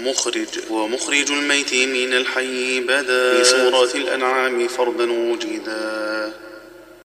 ومخرج الميت من الحي بدا في سورة الأنعام فردا وجدا.